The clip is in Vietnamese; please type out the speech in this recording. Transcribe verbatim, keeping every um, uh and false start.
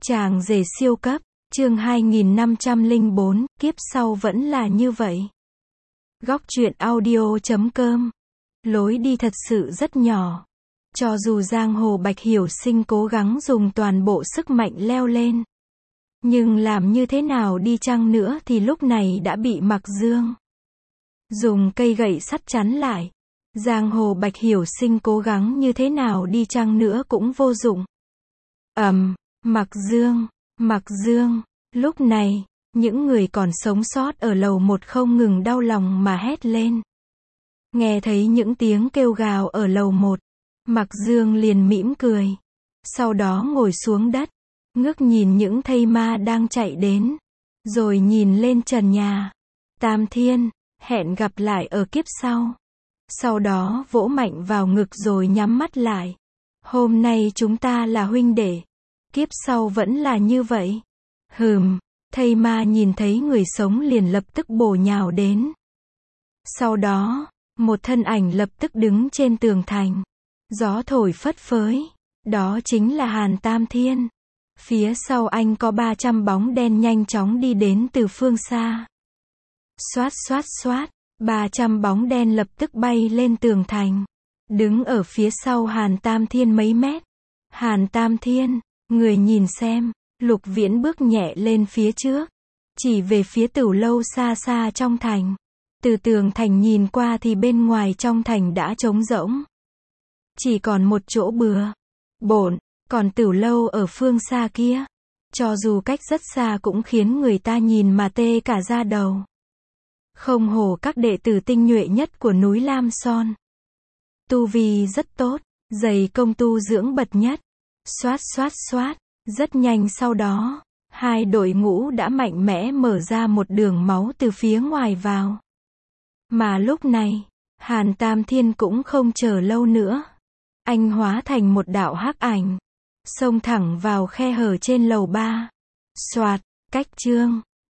Chàng rể siêu cấp, chương hai nghìn năm trăm lẻ bốn, kiếp sau vẫn là như vậy. Góc truyện audio chấm com. Lối đi thật sự rất nhỏ. Cho dù giang hồ Bạch Hiểu Sinh cố gắng dùng toàn bộ sức mạnh leo lên. Nhưng làm như thế nào đi chăng nữa thì lúc này đã bị Mặc Dương dùng cây gậy sắt chắn lại. Giang hồ Bạch Hiểu Sinh cố gắng như thế nào đi chăng nữa cũng vô dụng. Ầm, um, Mặc Dương, Mặc Dương, lúc này, những người còn sống sót ở lầu một không ngừng đau lòng mà hét lên. Nghe thấy những tiếng kêu gào ở lầu một, Mặc Dương liền mỉm cười. Sau đó ngồi xuống đất, ngước nhìn những thây ma đang chạy đến, rồi nhìn lên trần nhà. Tam Thiên, hẹn gặp lại ở kiếp sau. Sau đó vỗ mạnh vào ngực rồi nhắm mắt lại. Hôm nay chúng ta là huynh đệ, kiếp sau vẫn là như vậy. Hừm, thây ma nhìn thấy người sống liền lập tức bổ nhào đến. Sau đó, một thân ảnh lập tức đứng trên tường thành. Gió thổi phất phới, đó chính là Hàn Tam Thiên. Phía sau anh có ba trăm bóng đen nhanh chóng đi đến từ phương xa. Xoát xoát xoát, ba trăm bóng đen lập tức bay lên tường thành. Đứng ở phía sau Hàn Tam Thiên mấy mét. Hàn Tam Thiên, người nhìn xem, Lục Viễn bước nhẹ lên phía trước. Chỉ về phía Tửu Lâu xa xa trong thành. Từ tường thành nhìn qua thì bên ngoài trong thành đã trống rỗng. Chỉ còn một chỗ bừa bộn, còn Tửu Lâu ở phương xa kia. Cho dù cách rất xa cũng khiến người ta nhìn mà tê cả da đầu. Không hổ các đệ tử tinh nhuệ nhất của núi Lam Son. Tu vi rất tốt, dày công tu dưỡng bậc nhất. Xoát xoát xoát, rất nhanh sau đó, hai đội ngũ đã mạnh mẽ mở ra một đường máu từ phía ngoài vào. Mà lúc này, Hàn Tam Thiên cũng không chờ lâu nữa. Anh hóa thành một đạo hắc ảnh, xông thẳng vào khe hở trên lầu ba. Soạt, cách chương.